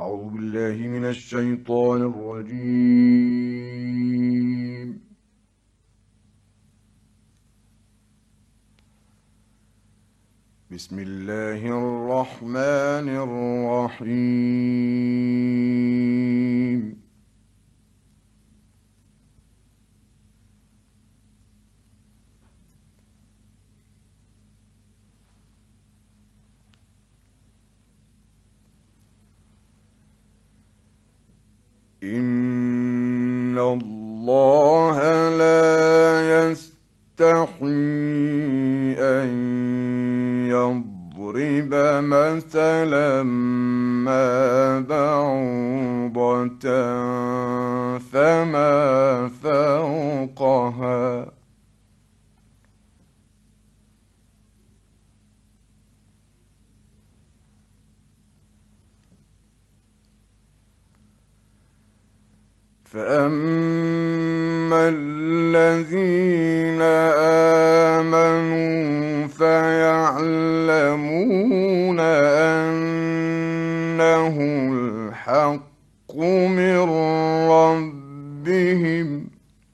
أعوذ بالله من الشيطان الرجيم. بسم الله الرحمن الرحيم. إن الله لا يستحيي أن يضرب مثلا ما بعوضة فما فوقها فأما الذين آمنوا فيعلمون أنه الحق من ربهم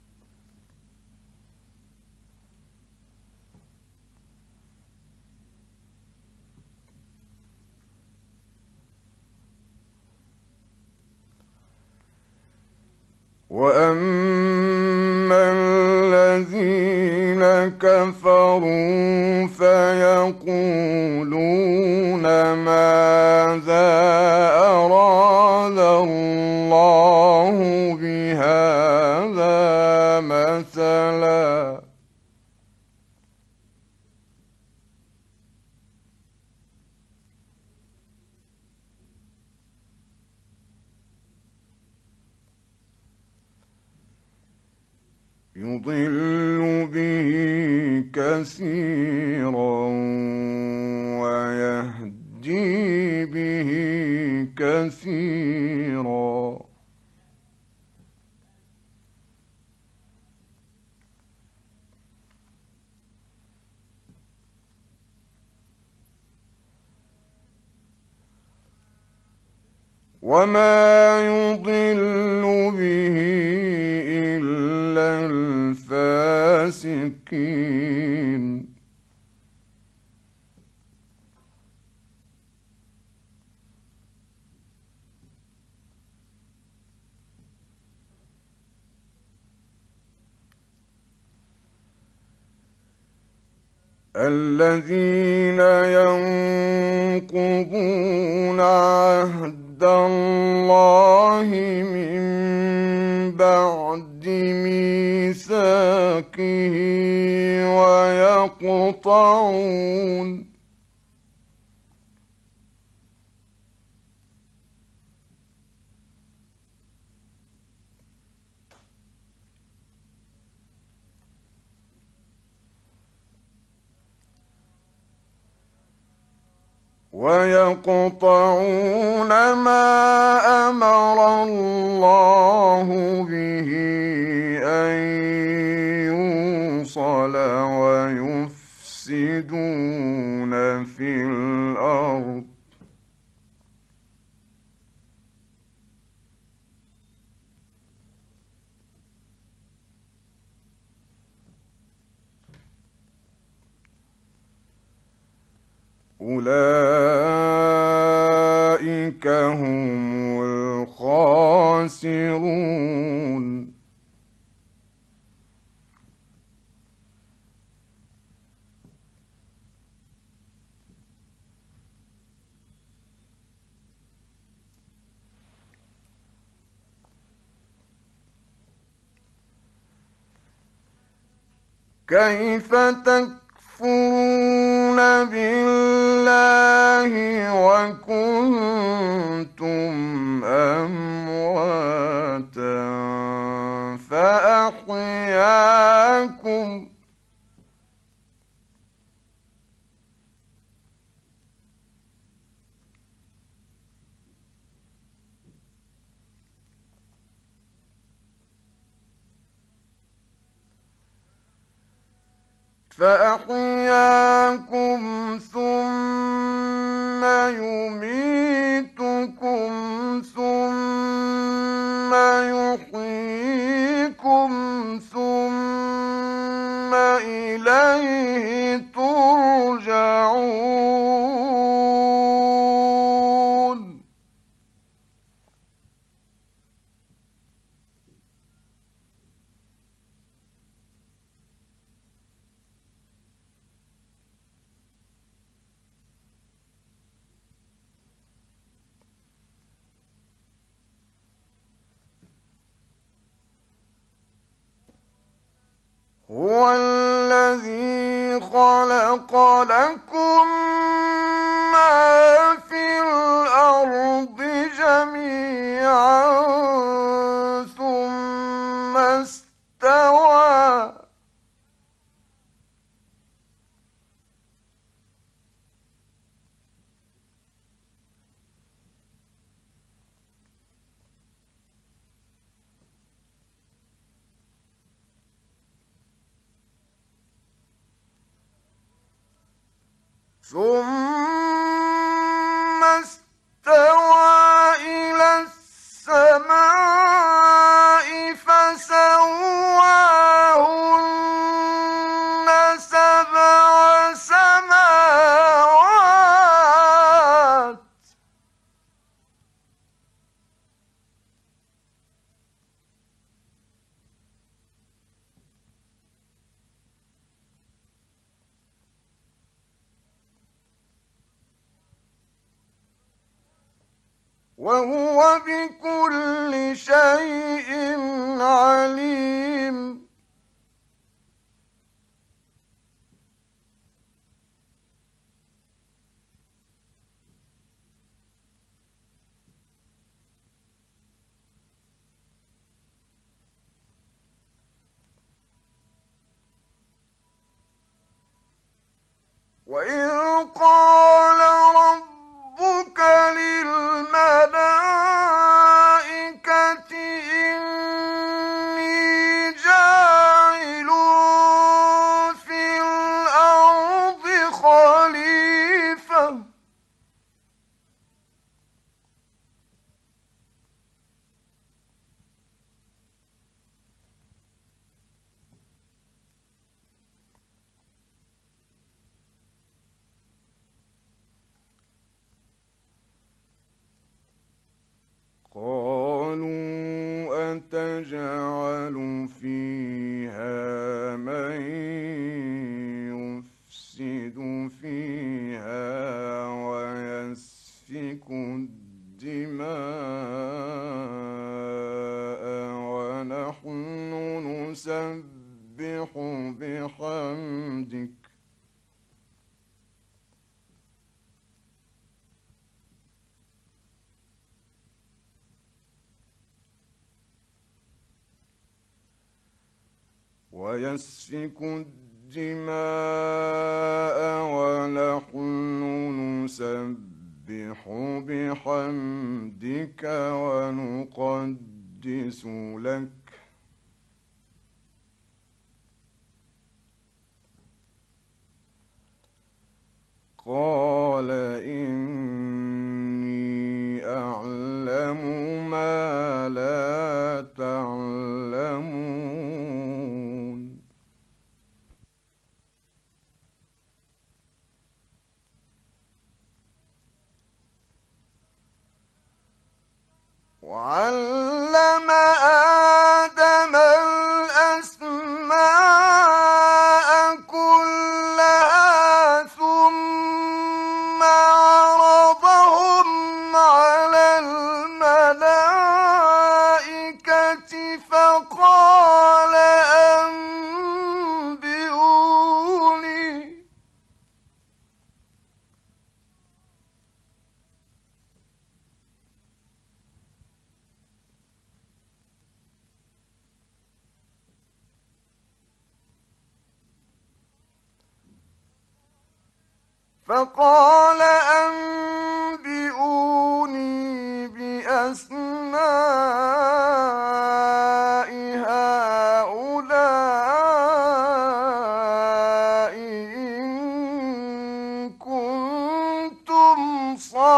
وأما الذين كفروا فيقولون ماذا أراد الله بهذا مثلا يضل به كثيرا ويهدي به كثيرا وما يضل به إلا الفاسقين الذين ينقضون عهد الله من بعد ميثاقه ويقطعون ما أمر الله به أن يوصل ويفسدون في الأرض أولئك هم الخاسرون كيف تكفرون بالله وكنتم أمواتا فأحياكم ثم يميتكم هو الذي خلق لكم ما في الأرض جميعا ثم استوى ثم استوى إلى السماء فسواهن سبع سماوات وهو بكل شيء عليم وإذ قال ربك للملائكة إني جاعل في الأرض خليفة قالوا أتجعل فيها من يفسد فيها ويسفك الدماء ونحن نسبح بحمدك ونحن نسبح بحمدك ونقدس لك قال إني أعلم ما لا تعلمون وعلم آدم الأسماء كلها ثم عرضهم على الملائكة فقال أنبئوني فقال أنبئوني بأسماء هؤلاء إن كنتم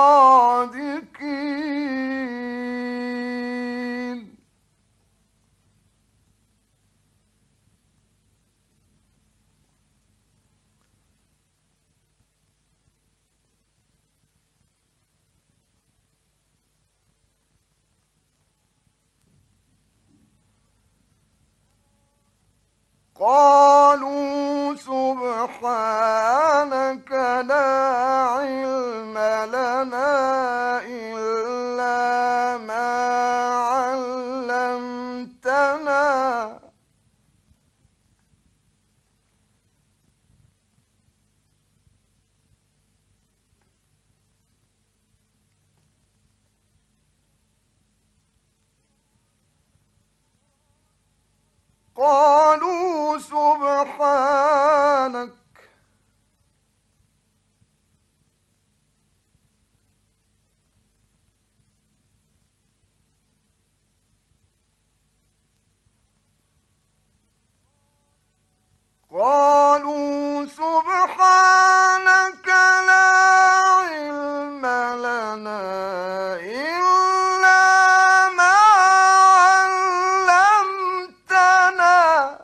صادقين قالوا سبحانك لا علم لنا إلا ما علمتنا قالوا سبحانك قالوا سبحانك لا علم لنا إلا ما علمتنا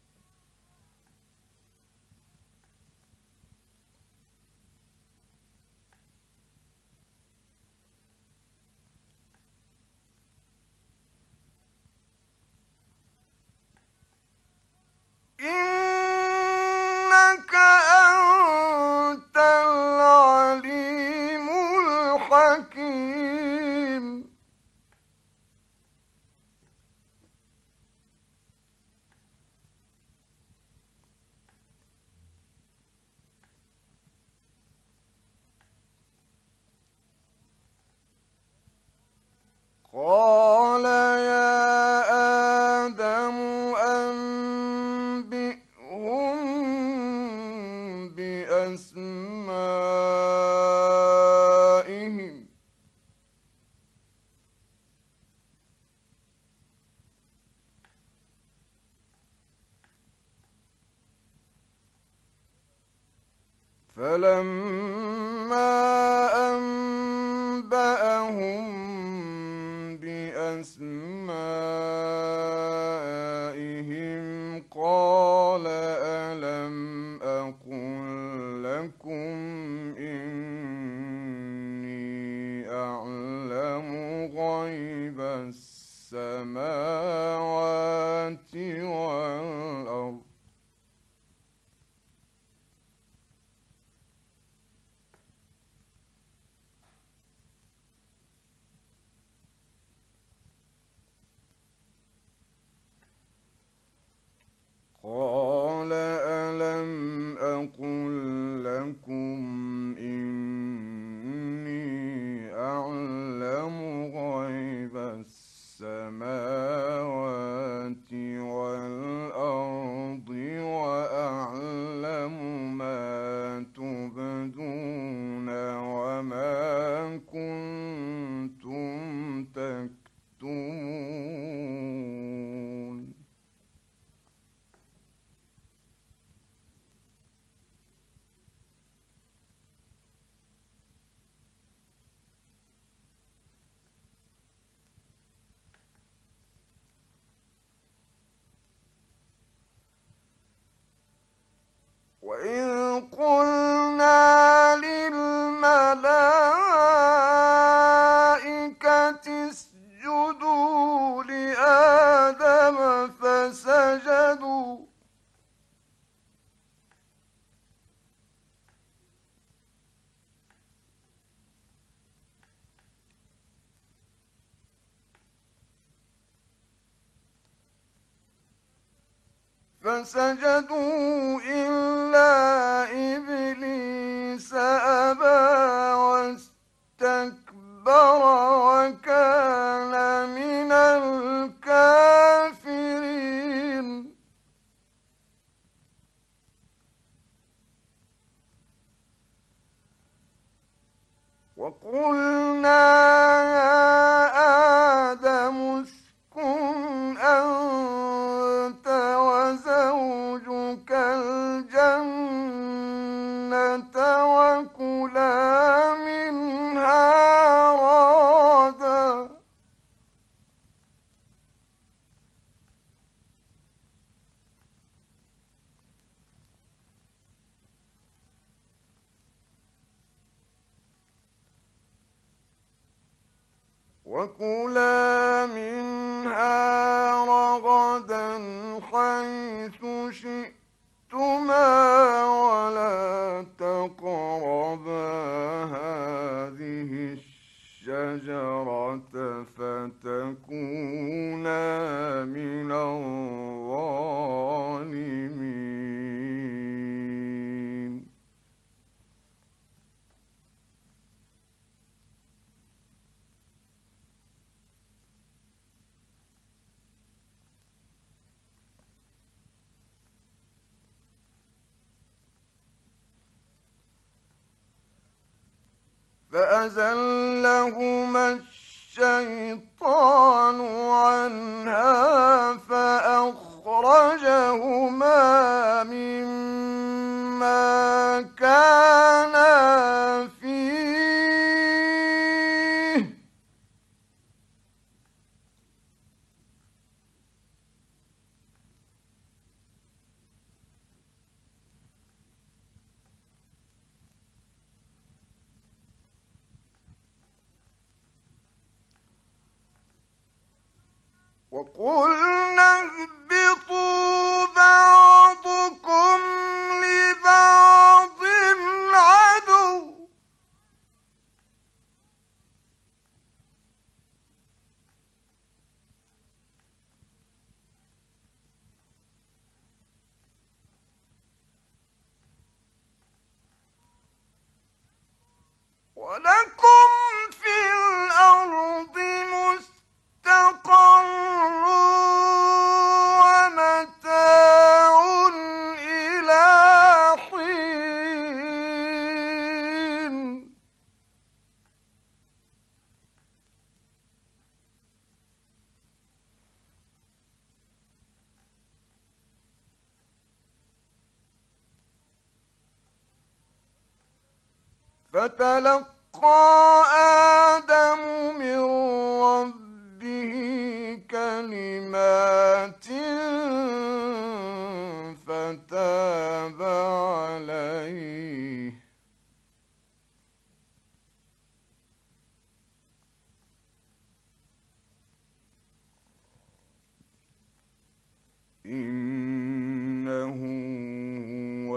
إنك أنت العليم الحكيم قال يا آدم أنبئهم بأسمائهم فلما أنبأهم بأسمائهم قال ألم أقل لكم إني أعلم غيب السماوات والأرض قال ألم أقل لكم إني أعلم غيب السماوات والأرض وأعلم ما تبدون وما كنتم تكتمون وإذ قلنا للملائكة اسجدوا لآدم فسجدوا إلا إبليس أبى واستكبر وكان من الكافرين وقلنا يا آدم اسكن أنت وزوجك الجنة وكلا منها رغدا وكلا منها رغدا حيث شئتما ولا تقربا هذه الشجرة فتكونا من الظالمين فأزلهما الشيطان عنها فأخرجهما مما كانا فيه وقلنا اهبطوا بعضكم لبعض عدو ولكم في الأرض مستقر ومتاع إلى حين فتلقى آدم من ربه كلمات فتاب عليه إنه هو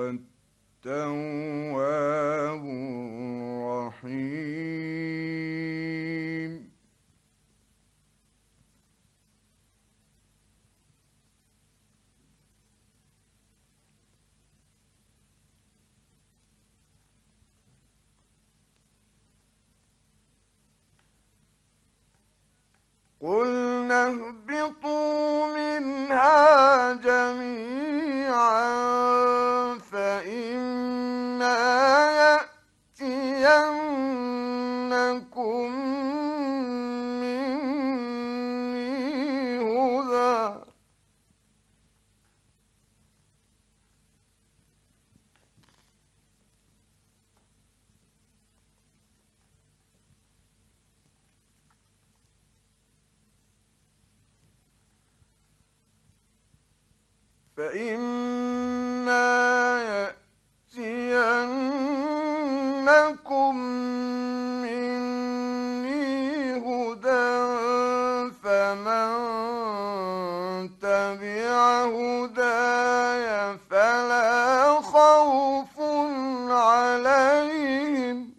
التواب الرحيم قلنا اهبطوا منها جميعا فإما يأتينكم مني هدى فإما يأتينكم مني هدى فمن تبع هداي فلا خوف عليهم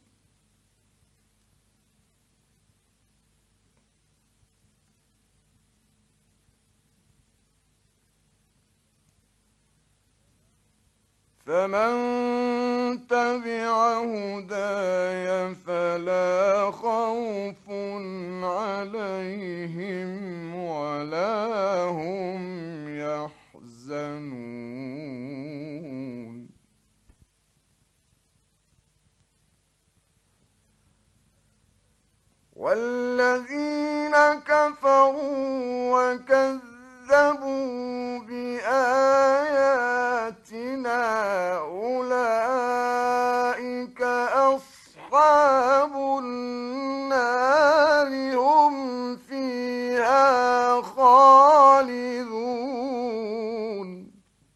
فمن تبع هداي فلا خوف عليهم ولا هم يحزنون والذين كفروا وكذبوا بآياتنا أولئك أصحاب النار هم فيها خالدون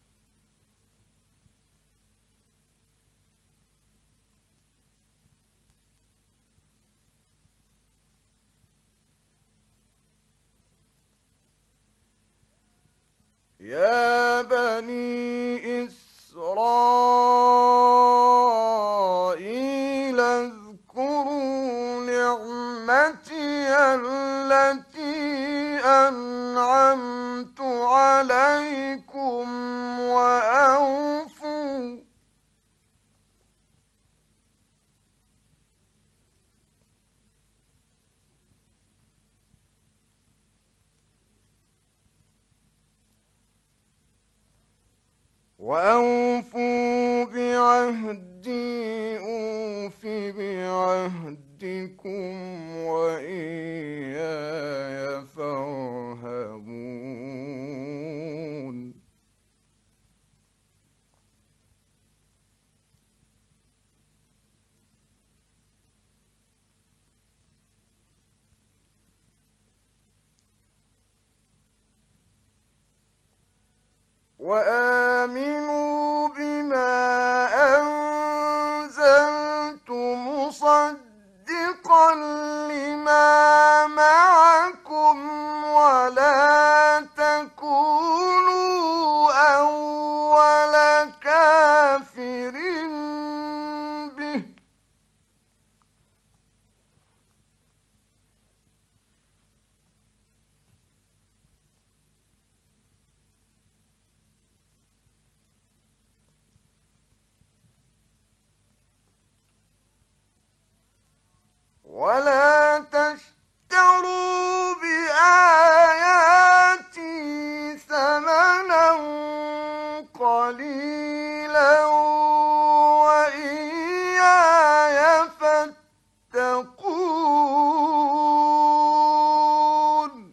يا بني إسرائيل اذكروا نعمتي التي أنعمت عليكم وأوفوا بعهدي أوف بعهدكم وآمنوا بما أنزلت مصدقا لما معكم ولا تكونوا أول كافر به ولا تشتروا بآياتي ثمنا قليلا وإياي فاتقون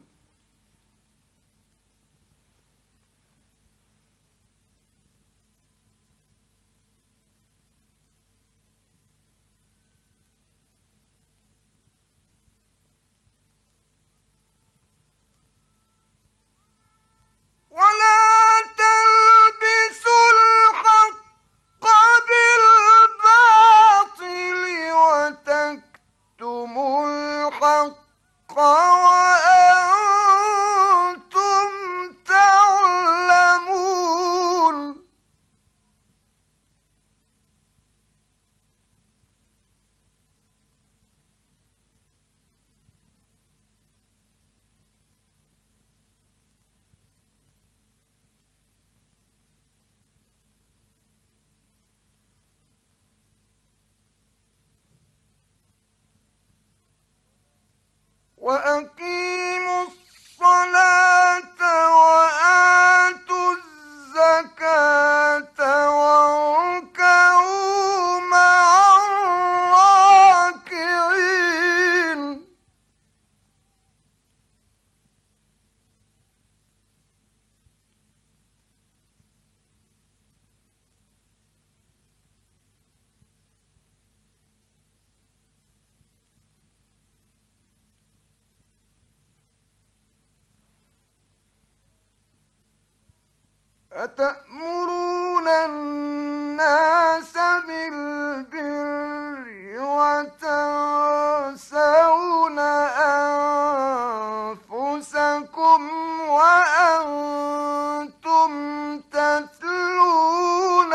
ولا تلبسوا الحق بالباطل وتكتموا الحق وأنتم تعلمون وأقيموا الصلاة وآتوا الزكاة واركعوا مع الراكعين أتأمرون الناس بالبر وتنسون أنفسكم وأنتم تتلون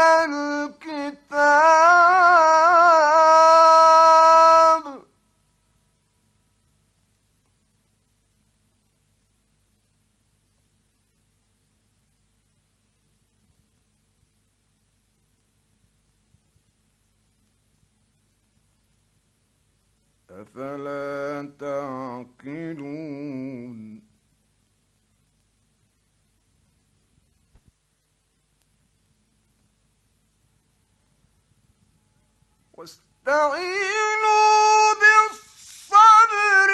الكتاب أفلا تعقلون واستعينوا بالصبر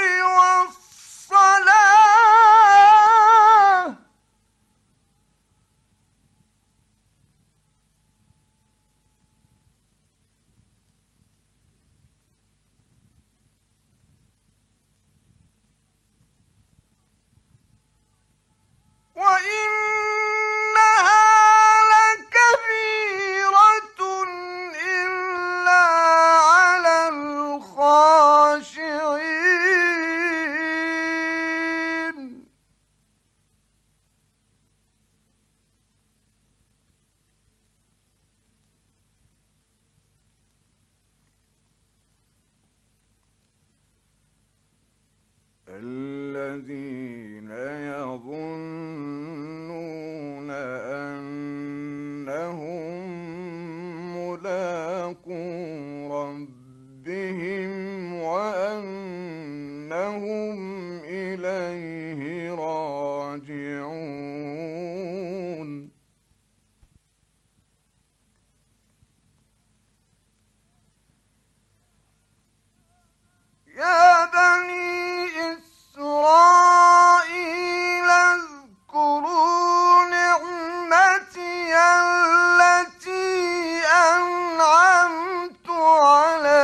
والصلاة وإنها لكبيرة إلا على الخاشعين الذين يظنون أنهم ملاقو ربهم وأنهم إليه راجعون يا بني إسرائيل اذكروا نعمتي التي أنعمت عليكم.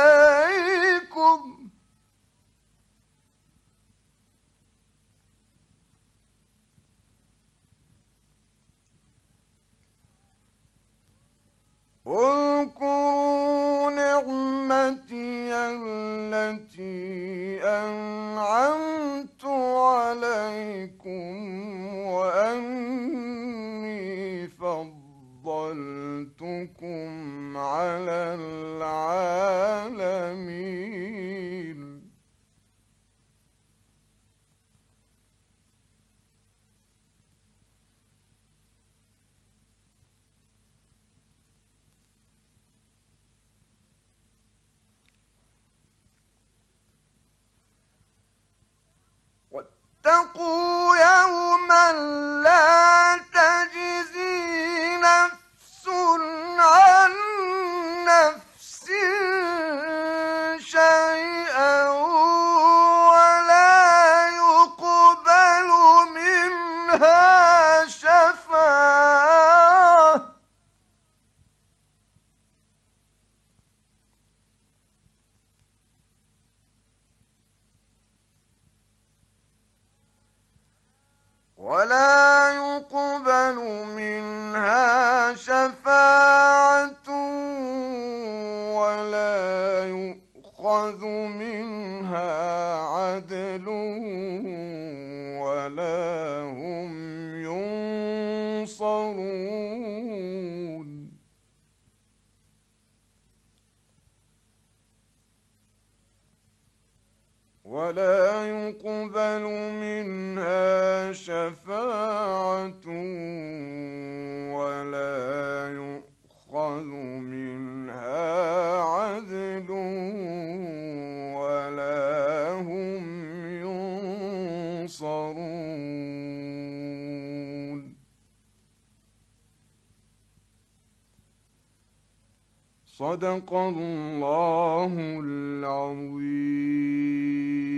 ولا هم ينصرون ولا يقبل منها شفاعة ولا يؤخذ منها عدل ولا هم ينصرون. صدق الله العظيم.